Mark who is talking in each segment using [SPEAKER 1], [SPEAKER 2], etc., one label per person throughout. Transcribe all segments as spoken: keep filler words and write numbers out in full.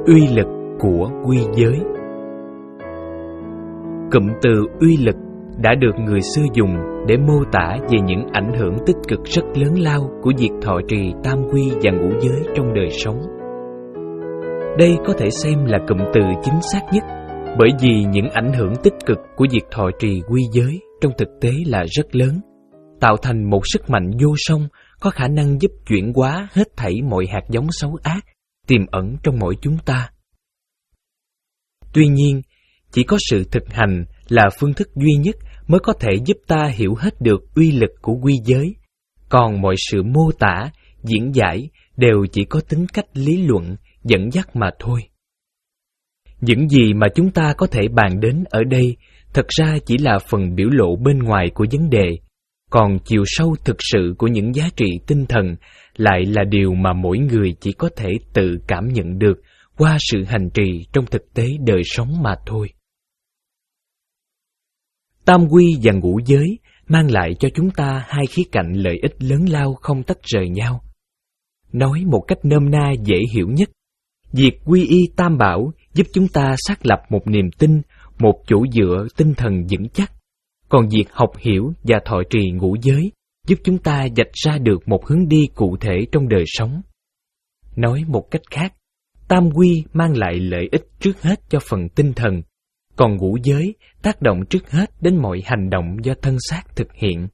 [SPEAKER 1] Uy lực của quy giới. Cụm từ uy lực đã được người xưa dùng để mô tả về những ảnh hưởng tích cực rất lớn lao của việc thọ trì tam quy và ngũ giới trong đời sống. Đây có thể xem là cụm từ chính xác nhất, bởi vì những ảnh hưởng tích cực của việc thọ trì quy giới trong thực tế là rất lớn, tạo thành một sức mạnh vô song có khả năng giúp chuyển hóa hết thảy mọi hạt giống xấu ác tiềm ẩn trong mỗi chúng ta. Tuy nhiên, chỉ có sự thực hành là phương thức duy nhất mới có thể giúp ta hiểu hết được uy lực của quy giới, còn mọi sự mô tả, diễn giải đều chỉ có tính cách lý luận, dẫn dắt mà thôi. Những gì mà chúng ta có thể bàn đến ở đây thật ra chỉ là phần biểu lộ bên ngoài của vấn đề, còn chiều sâu thực sự của những giá trị tinh thần lại là điều mà mỗi người chỉ có thể tự cảm nhận được qua sự hành trì trong thực tế đời sống mà thôi. Tam quy và ngũ giới mang lại cho chúng ta hai khía cạnh lợi ích lớn lao không tách rời nhau. Nói một cách nôm na dễ hiểu nhất, việc quy y tam bảo giúp chúng ta xác lập một niềm tin, một chỗ dựa tinh thần vững chắc. Còn việc học hiểu và thọ trì ngũ giới giúp chúng ta vạch ra được một hướng đi cụ thể trong đời sống. Nói một cách khác, tam quy mang lại lợi ích trước hết cho phần tinh thần, còn ngũ giới tác động trước hết đến mọi hành động do thân xác thực hiện.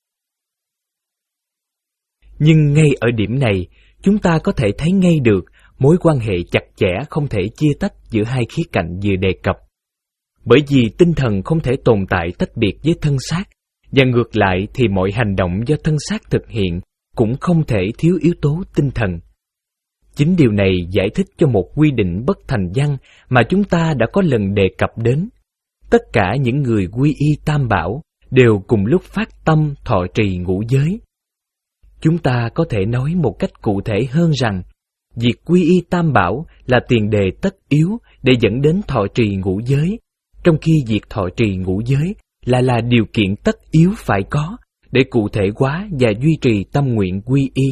[SPEAKER 1] Nhưng ngay ở điểm này, chúng ta có thể thấy ngay được mối quan hệ chặt chẽ không thể chia tách giữa hai khía cạnh vừa đề cập. Bởi vì tinh thần không thể tồn tại tách biệt với thân xác, và ngược lại thì mọi hành động do thân xác thực hiện cũng không thể thiếu yếu tố tinh thần. Chính điều này giải thích cho một quy định bất thành văn mà chúng ta đã có lần đề cập đến. Tất cả những người quy y tam bảo đều cùng lúc phát tâm thọ trì ngũ giới. Chúng ta có thể nói một cách cụ thể hơn rằng, việc quy y tam bảo là tiền đề tất yếu để dẫn đến thọ trì ngũ giới, trong khi việc thọ trì ngũ giới là là điều kiện tất yếu phải có để cụ thể hóa và duy trì tâm nguyện quy y.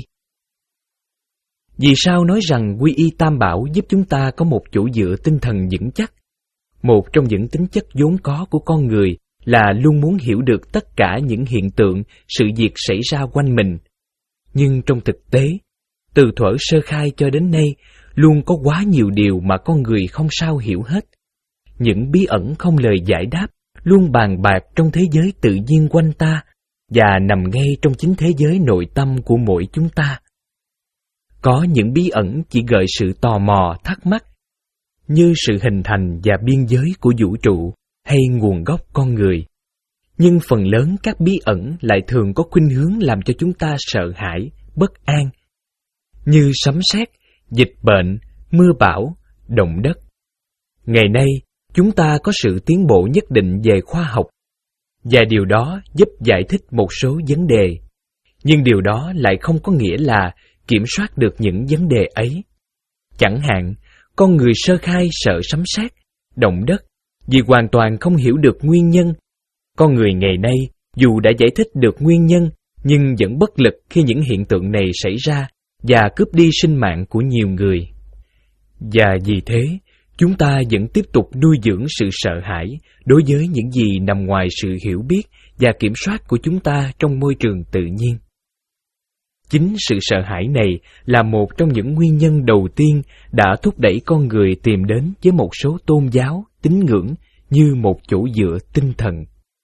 [SPEAKER 1] Vì sao nói rằng quy y tam bảo giúp chúng ta có một chỗ dựa tinh thần vững chắc? Một trong những tính chất vốn có của con người là luôn muốn hiểu được tất cả những hiện tượng, sự việc xảy ra quanh mình. Nhưng trong thực tế, từ thuở sơ khai cho đến nay, luôn có quá nhiều điều mà con người không sao hiểu hết. Những bí ẩn không lời giải đáp luôn bàn bạc trong thế giới tự nhiên quanh ta và nằm ngay trong chính thế giới nội tâm của mỗi chúng ta. Có những bí ẩn chỉ gợi sự tò mò, thắc mắc, như sự hình thành và biên giới của vũ trụ hay nguồn gốc con người. Nhưng phần lớn các bí ẩn lại thường có khuynh hướng làm cho chúng ta sợ hãi, bất an, như sấm sét, dịch bệnh, mưa bão, động đất. Ngày nay, chúng ta có sự tiến bộ nhất định về khoa học, và điều đó giúp giải thích một số vấn đề. Nhưng điều đó lại không có nghĩa là kiểm soát được những vấn đề ấy. Chẳng hạn, con người sơ khai sợ sấm sét, động đất, vì hoàn toàn không hiểu được nguyên nhân. Con người ngày nay, dù đã giải thích được nguyên nhân, nhưng vẫn bất lực khi những hiện tượng này xảy ra và cướp đi sinh mạng của nhiều người. Và vì thế, chúng ta vẫn tiếp tục nuôi dưỡng sự sợ hãi đối với những gì nằm ngoài sự hiểu biết và kiểm soát của chúng ta trong môi trường tự nhiên. Chính sự sợ hãi này là một trong những nguyên nhân đầu tiên đã thúc đẩy con người tìm đến với một số tôn giáo, tín ngưỡng như một chỗ dựa tinh thần.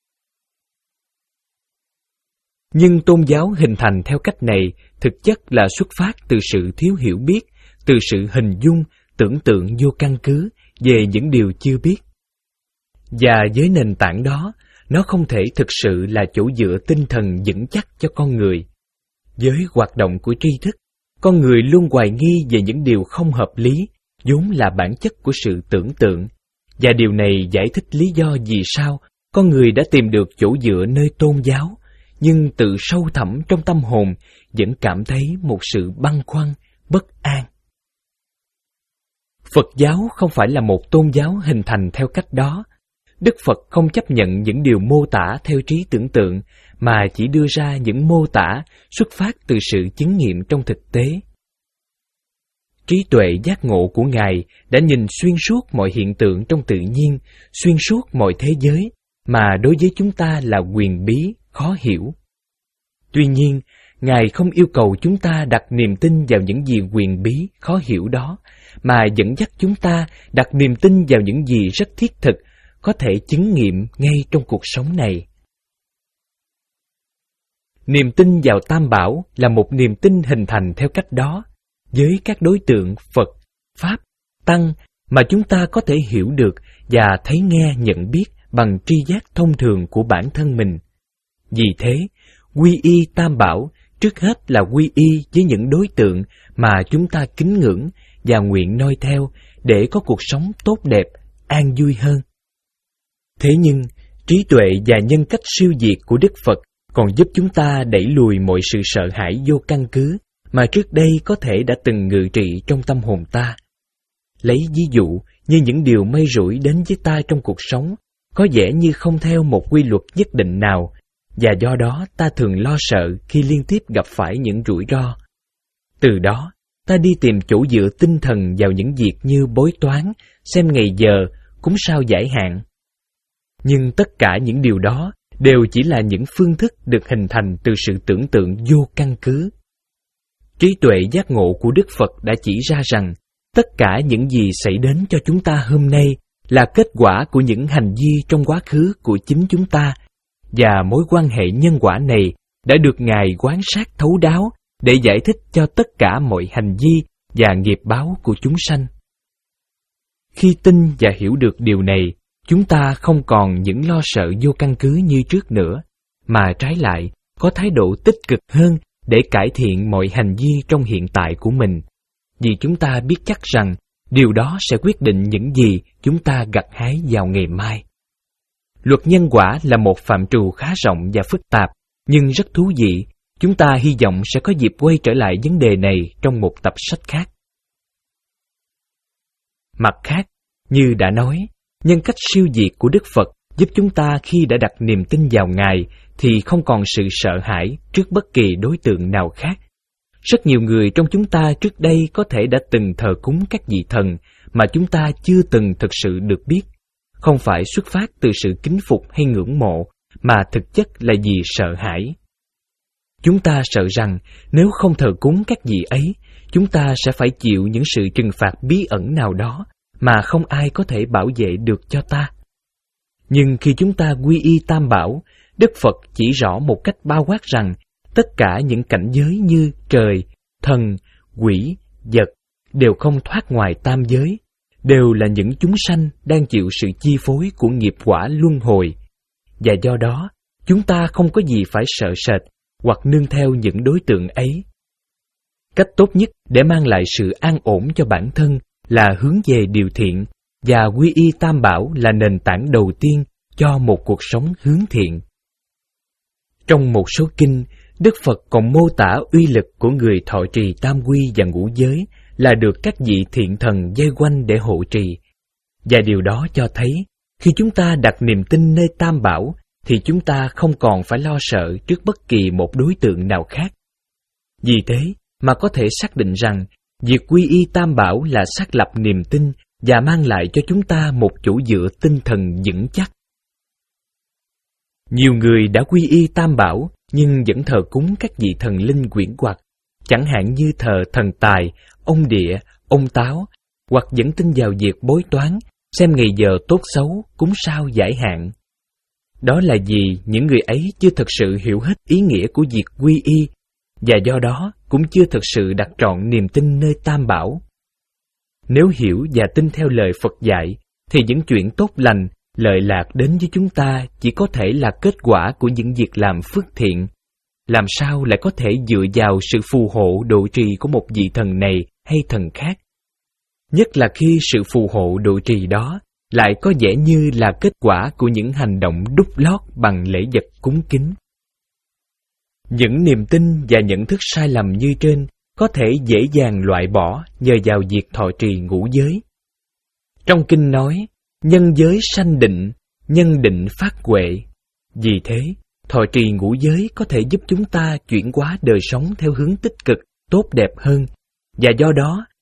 [SPEAKER 1] Nhưng tôn giáo hình thành theo cách này thực chất là xuất phát từ sự thiếu hiểu biết, từ sự hình dung, tưởng tượng vô căn cứ về những điều chưa biết. Và với nền tảng đó, nó không thể thực sự là chỗ dựa tinh thần vững chắc cho con người. Với hoạt động của tri thức, con người luôn hoài nghi về những điều không hợp lý, vốn là bản chất của sự tưởng tượng. Và điều này giải thích lý do vì sao con người đã tìm được chỗ dựa nơi tôn giáo, nhưng tự sâu thẳm trong tâm hồn vẫn cảm thấy một sự băn khoăn, bất an. Phật giáo không phải là một tôn giáo hình thành theo cách đó. Đức Phật không chấp nhận những điều mô tả theo trí tưởng tượng, mà chỉ đưa ra những mô tả xuất phát từ sự chứng nghiệm trong thực tế. trí tuệ giác ngộ của Ngài đã nhìn xuyên suốt mọi hiện tượng trong tự nhiên, xuyên suốt mọi thế giới, mà đối với chúng ta là quyền bí, khó hiểu. Tuy nhiên, Ngài không yêu cầu chúng ta đặt niềm tin vào những gì quyền bí, khó hiểu đó, mà dẫn dắt chúng ta đặt niềm tin vào những gì rất thiết thực, có thể chứng nghiệm ngay trong cuộc sống này. Niềm tin vào Tam Bảo là một niềm tin hình thành theo cách đó, với các đối tượng Phật, Pháp, Tăng mà chúng ta có thể hiểu được và thấy nghe nhận biết bằng tri giác thông thường của bản thân mình. Vì thế, quy y Tam Bảo trước hết là quy y với những đối tượng mà chúng ta kính ngưỡng và nguyện noi theo để có cuộc sống tốt đẹp, an vui hơn. Thế nhưng, trí tuệ và nhân cách siêu việt của Đức Phật còn giúp chúng ta đẩy lùi mọi sự sợ hãi vô căn cứ mà trước đây có thể đã từng ngự trị trong tâm hồn ta. Lấy ví dụ như những điều may rủi đến với ta trong cuộc sống, có vẻ như không theo một quy luật nhất định nào, và do đó ta thường lo sợ khi liên tiếp gặp phải những rủi ro. Từ đó, ta đi tìm chỗ dựa tinh thần vào những việc như bói toán, xem ngày giờ, cúng sao giải hạn. Nhưng tất cả những điều đó đều chỉ là những phương thức được hình thành từ sự tưởng tượng vô căn cứ. Trí tuệ giác ngộ của Đức Phật đã chỉ ra rằng tất cả những gì xảy đến cho chúng ta hôm nay là kết quả của những hành vi trong quá khứ của chính chúng ta, và mối quan hệ nhân quả này đã được Ngài quan sát thấu đáo để giải thích cho tất cả mọi hành vi và nghiệp báo của chúng sanh. Khi tin và hiểu được điều này, chúng ta không còn những lo sợ vô căn cứ như trước nữa, mà trái lại có thái độ tích cực hơn để cải thiện mọi hành vi trong hiện tại của mình, vì chúng ta biết chắc rằng điều đó sẽ quyết định những gì chúng ta gặt hái vào ngày mai. Luật nhân quả là một phạm trù khá rộng và phức tạp, nhưng rất thú vị. Chúng ta hy vọng sẽ có dịp quay trở lại vấn đề này trong một tập sách khác. Mặt khác, như đã nói, nhân cách siêu việt của Đức Phật giúp chúng ta khi đã đặt niềm tin vào Ngài thì không còn sự sợ hãi trước bất kỳ đối tượng nào khác. Rất nhiều người trong chúng ta trước đây có thể đã từng thờ cúng các vị thần mà chúng ta chưa từng thực sự được biết, không phải xuất phát từ sự kính phục hay ngưỡng mộ, mà thực chất là vì sợ hãi. Chúng ta sợ rằng nếu không thờ cúng các vị ấy, chúng ta sẽ phải chịu những sự trừng phạt bí ẩn nào đó mà không ai có thể bảo vệ được cho ta. Nhưng khi chúng ta quy y Tam Bảo, Đức Phật chỉ rõ một cách bao quát rằng tất cả những cảnh giới như trời, thần, quỷ, vật đều không thoát ngoài tam giới, đều là những chúng sanh đang chịu sự chi phối của nghiệp quả luân hồi. Và do đó, chúng ta không có gì phải sợ sệt hoặc nương theo những đối tượng ấy. Cách tốt nhất để mang lại sự an ổn cho bản thân là hướng về điều thiện, và quy y Tam Bảo là nền tảng đầu tiên cho một cuộc sống hướng thiện. Trong một số kinh, Đức Phật còn mô tả uy lực của người thọ trì tam quy và ngũ giới là được các vị thiện thần vây quanh để hộ trì. Và điều đó cho thấy, khi chúng ta đặt niềm tin nơi Tam Bảo, thì chúng ta không còn phải lo sợ trước bất kỳ một đối tượng nào khác. Vì thế mà có thể xác định rằng, việc quy y Tam Bảo là xác lập niềm tin và mang lại cho chúng ta một chỗ dựa tinh thần vững chắc. Nhiều người đã quy y Tam Bảo nhưng vẫn thờ cúng các vị thần linh quyển hoặc, chẳng hạn như thờ thần tài, ông địa, ông táo, hoặc vẫn tin vào việc bói toán, xem ngày giờ tốt xấu, cúng sao giải hạn. Đó là vì những người ấy chưa thực sự hiểu hết ý nghĩa của việc quy y, và do đó cũng chưa thực sự đặt trọn niềm tin nơi Tam Bảo. Nếu hiểu và tin theo lời Phật dạy, thì những chuyện tốt lành, lợi lạc đến với chúng ta chỉ có thể là kết quả của những việc làm phước thiện. Làm sao lại có thể dựa vào sự phù hộ độ trì của một vị thần này hay thần khác? Nhất là khi sự phù hộ độ trì đó lại có vẻ như là kết quả của những hành động đúc lót bằng lễ vật cúng kính. Những niềm tin và nhận thức sai lầm như trên có thể dễ dàng loại bỏ nhờ vào việc thọ trì ngũ giới. Trong kinh nói, nhân giới sanh định, nhân định phát huệ. Vì thế, thọ trì ngũ giới có thể giúp chúng ta chuyển hóa đời sống theo hướng tích cực, tốt đẹp hơn, và do đó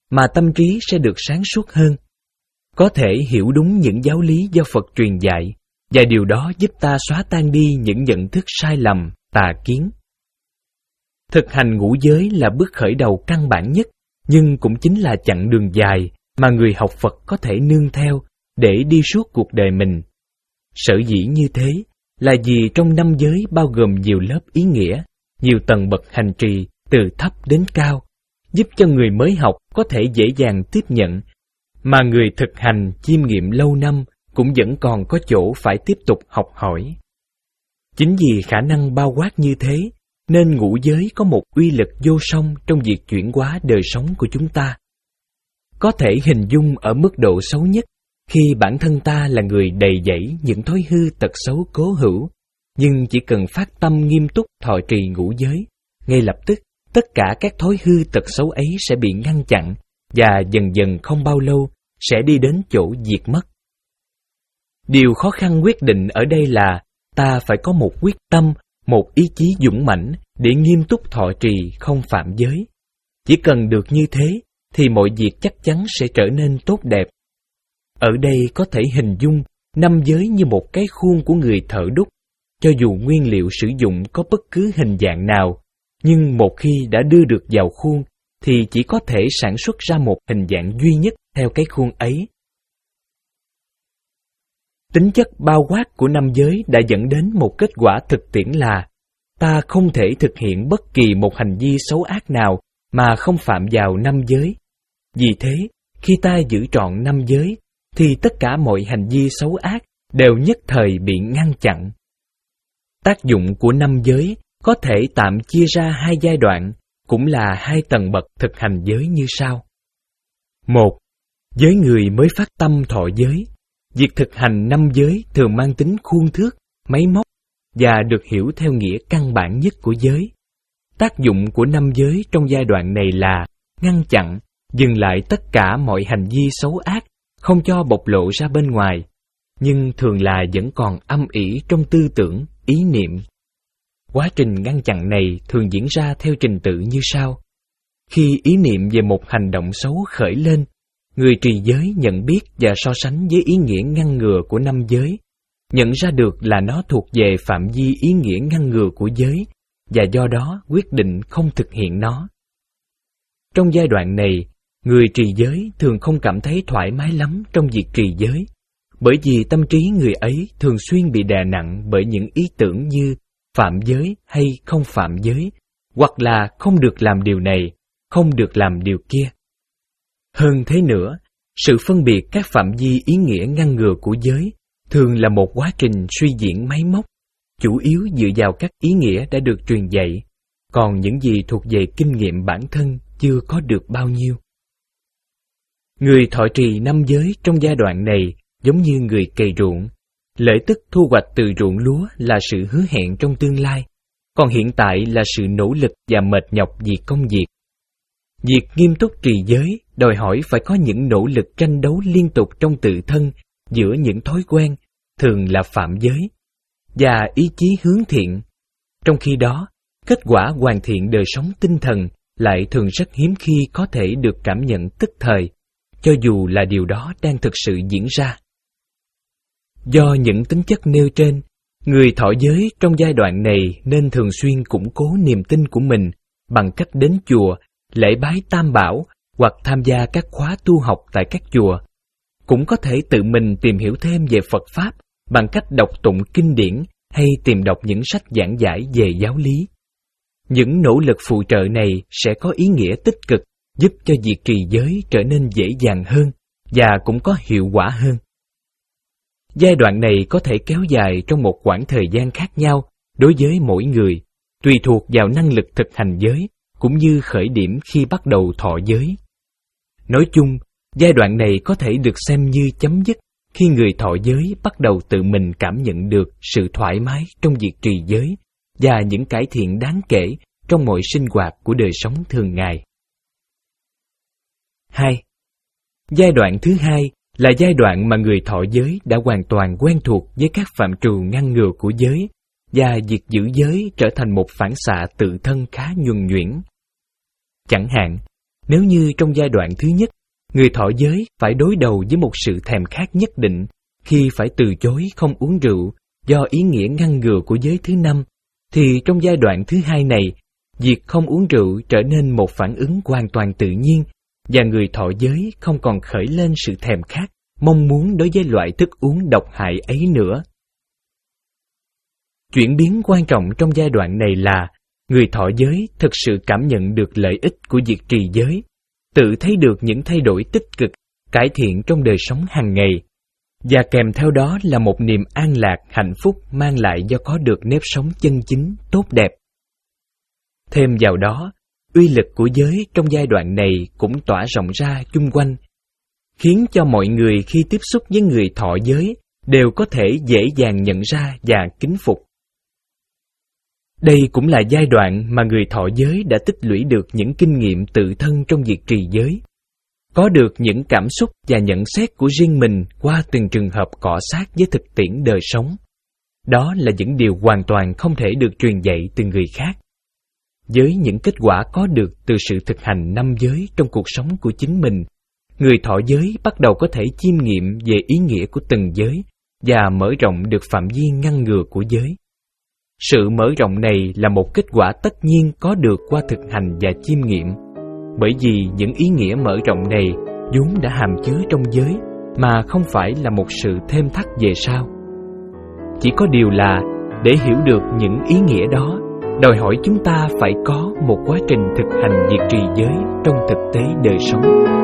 [SPEAKER 1] mà tâm trí sẽ được sáng suốt hơn. Có thể hiểu đúng những giáo lý do Phật truyền dạy, và điều đó giúp ta xóa tan đi những nhận thức sai lầm, tà kiến. Thực hành ngũ giới là bước khởi đầu căn bản nhất, nhưng cũng chính là chặng đường dài mà người học Phật có thể nương theo để đi suốt cuộc đời mình. Sở dĩ như thế là vì trong năm giới bao gồm nhiều lớp ý nghĩa, nhiều tầng bậc hành trì từ thấp đến cao, giúp cho người mới học có thể dễ dàng tiếp nhận, mà người thực hành chiêm nghiệm lâu năm cũng vẫn còn có chỗ phải tiếp tục học hỏi. Chính vì khả năng bao quát như thế, nên ngũ giới có một uy lực vô song trong việc chuyển hóa đời sống của chúng ta. Có thể hình dung ở mức độ xấu nhất, khi bản thân ta là người đầy dẫy những thói hư tật xấu cố hữu, nhưng chỉ cần phát tâm nghiêm túc thọ trì ngũ giới, ngay lập tức tất cả các thói hư tật xấu ấy sẽ bị ngăn chặn, và dần dần không bao lâu sẽ đi đến chỗ diệt mất. Điều khó khăn quyết định ở đây là ta phải có một quyết tâm, một ý chí dũng mãnh để nghiêm túc thọ trì không phạm giới. Chỉ cần được như thế thì mọi việc chắc chắn sẽ trở nên tốt đẹp. Ở đây có thể hình dung năm giới như một cái khuôn của người thợ đúc. Cho dù nguyên liệu sử dụng có bất cứ hình dạng nào, nhưng một khi đã đưa được vào khuôn thì chỉ có thể sản xuất ra một hình dạng duy nhất theo cái khuôn ấy. Tính chất bao quát của năm giới đã dẫn đến một kết quả thực tiễn là ta không thể thực hiện bất kỳ một hành vi xấu ác nào mà không phạm vào năm giới. Vì thế, khi ta giữ trọn năm giới, thì tất cả mọi hành vi xấu ác đều nhất thời bị ngăn chặn. Tác dụng của năm giới có thể tạm chia ra hai giai đoạn, cũng là hai tầng bậc thực hành giới như sau. Một, với người mới phát tâm thọ giới, việc thực hành năm giới thường mang tính khuôn thước, máy móc và được hiểu theo nghĩa căn bản nhất của giới. Tác dụng của năm giới trong giai đoạn này là ngăn chặn, dừng lại tất cả mọi hành vi xấu ác, không cho bộc lộ ra bên ngoài, nhưng thường là vẫn còn âm ỉ trong tư tưởng, ý niệm. Quá trình ngăn chặn này thường diễn ra theo trình tự như sau. Khi ý niệm về một hành động xấu khởi lên, người trì giới nhận biết và so sánh với ý nghĩa ngăn ngừa của năm giới, nhận ra được là nó thuộc về phạm vi ý nghĩa ngăn ngừa của giới, và do đó quyết định không thực hiện nó. Trong giai đoạn này, người trì giới thường không cảm thấy thoải mái lắm trong việc trì giới, bởi vì tâm trí người ấy thường xuyên bị đè nặng bởi những ý tưởng như phạm giới hay không phạm giới, hoặc là không được làm điều này, không được làm điều kia. Hơn thế nữa, sự phân biệt các phạm vi ý nghĩa ngăn ngừa của giới thường là một quá trình suy diễn máy móc, chủ yếu dựa vào các ý nghĩa đã được truyền dạy, còn những gì thuộc về kinh nghiệm bản thân chưa có được bao nhiêu. Người thọ trì năm giới trong giai đoạn này giống như người cày ruộng. Lợi tức thu hoạch từ ruộng lúa là sự hứa hẹn trong tương lai, còn hiện tại là sự nỗ lực và mệt nhọc vì công việc. Việc nghiêm túc trì giới đòi hỏi phải có những nỗ lực tranh đấu liên tục trong tự thân giữa những thói quen, thường là phạm giới, và ý chí hướng thiện. Trong khi đó, kết quả hoàn thiện đời sống tinh thần lại thường rất hiếm khi có thể được cảm nhận tức thời, cho dù là điều đó đang thực sự diễn ra. Do những tính chất nêu trên, người thọ giới trong giai đoạn này nên thường xuyên củng cố niềm tin của mình bằng cách đến chùa, lễ bái Tam Bảo hoặc tham gia các khóa tu học tại các chùa. Cũng có thể tự mình tìm hiểu thêm về Phật Pháp bằng cách đọc tụng kinh điển hay tìm đọc những sách giảng giải về giáo lý. Những nỗ lực phụ trợ này sẽ có ý nghĩa tích cực, giúp cho việc trì giới trở nên dễ dàng hơn và cũng có hiệu quả hơn. Giai đoạn này có thể kéo dài trong một khoảng thời gian khác nhau đối với mỗi người, tùy thuộc vào năng lực thực hành giới, cũng như khởi điểm khi bắt đầu thọ giới. Nói chung, giai đoạn này có thể được xem như chấm dứt khi người thọ giới bắt đầu tự mình cảm nhận được sự thoải mái trong việc trì giới và những cải thiện đáng kể trong mọi sinh hoạt của đời sống thường ngày. hai. Giai đoạn thứ hai là giai đoạn mà người thọ giới đã hoàn toàn quen thuộc với các phạm trù ngăn ngừa của giới, và việc giữ giới trở thành một phản xạ tự thân khá nhuần nhuyễn. Chẳng hạn, Nếu như trong giai đoạn thứ nhất, người thọ giới phải đối đầu với một sự thèm khát nhất định khi phải từ chối không uống rượu do ý nghĩa ngăn ngừa của giới thứ năm, thì trong giai đoạn thứ hai này, việc không uống rượu trở nên một phản ứng hoàn toàn tự nhiên và người thọ giới không còn khởi lên sự thèm khát, mong muốn đối với loại thức uống độc hại ấy nữa. Chuyển biến quan trọng trong giai đoạn này là người thọ giới thực sự cảm nhận được lợi ích của việc trì giới, tự thấy được những thay đổi tích cực, cải thiện trong đời sống hàng ngày, và kèm theo đó là một niềm an lạc, hạnh phúc mang lại do có được nếp sống chân chính, tốt đẹp. Thêm vào đó, uy lực của giới trong giai đoạn này cũng tỏa rộng ra chung quanh, khiến cho mọi người khi tiếp xúc với người thọ giới đều có thể dễ dàng nhận ra và kính phục. Đây cũng là giai đoạn mà người thọ giới đã tích lũy được những kinh nghiệm tự thân trong việc trì giới, có được những cảm xúc và nhận xét của riêng mình qua từng trường hợp cọ sát với thực tiễn đời sống. Đó là những điều hoàn toàn không thể được truyền dạy từ người khác. Với những kết quả có được từ sự thực hành năm giới trong cuộc sống của chính mình, người thọ giới bắt đầu có thể chiêm nghiệm về ý nghĩa của từng giới và mở rộng được phạm vi ngăn ngừa của giới. Sự mở rộng này là một kết quả tất nhiên có được qua thực hành và chiêm nghiệm, bởi vì những ý nghĩa mở rộng này vốn đã hàm chứa trong giới mà không phải là một sự thêm thắt về sau. Chỉ có điều là để hiểu được những ý nghĩa đó, đòi hỏi chúng ta phải có một quá trình thực hành việc trì giới trong thực tế đời sống.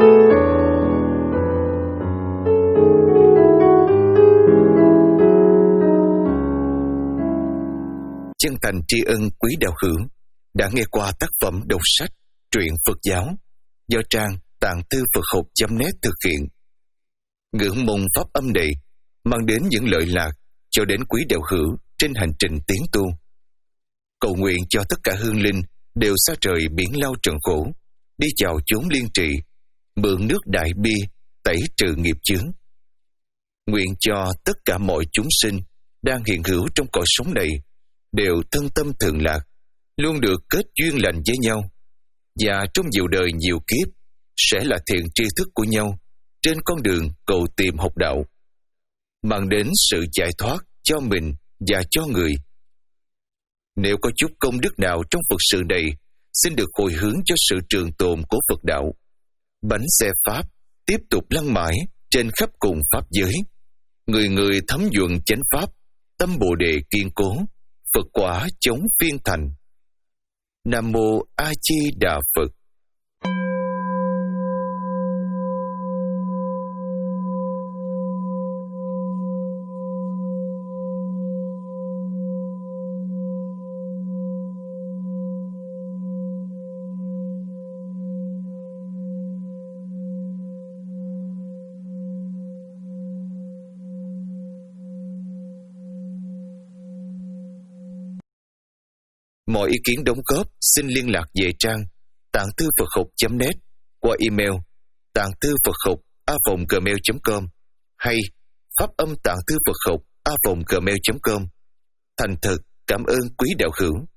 [SPEAKER 2] Chân thành tri ân quý đạo hữu đã nghe qua tác phẩm đọc sách Truyện Phật giáo do trang tạng thư Phật học chấm net thực hiện. Ngưỡng mong pháp âm này mang đến những lợi lạc cho đến quý đạo hữu trên hành trình tiến tu. Cầu nguyện cho tất cả hương linh đều xa trời biển lao trần khổ, đi vào chốn liên trị, mượn nước đại bi tẩy trừ nghiệp chướng. Nguyện cho tất cả mọi chúng sinh đang hiện hữu trong cõi sống này đều thân tâm thường lạc, luôn được kết duyên lành với nhau, và trong nhiều đời nhiều kiếp sẽ là thiện tri thức của nhau trên con đường cầu tìm học đạo, mang đến sự giải thoát cho mình và cho người. Nếu có chút công đức nào trong Phật sự này, xin được hồi hướng cho sự trường tồn của Phật đạo. Bánh xe Pháp tiếp tục lăn mãi trên khắp cùng Pháp giới. Người người thấm nhuận chánh Pháp, tâm Bồ Đề kiên cố, Phật quả chống phiên thành. Nam Mô A Di Đà Phật. Mọi ý kiến đóng góp xin liên lạc về trang tạng thư Phật học chấm net qua email tạng thư Phật học a vòng gmail chấm com hay pháp âm tạng thư Phật học a vòng gmail chấm com. Thành thật cảm ơn quý đạo hữu.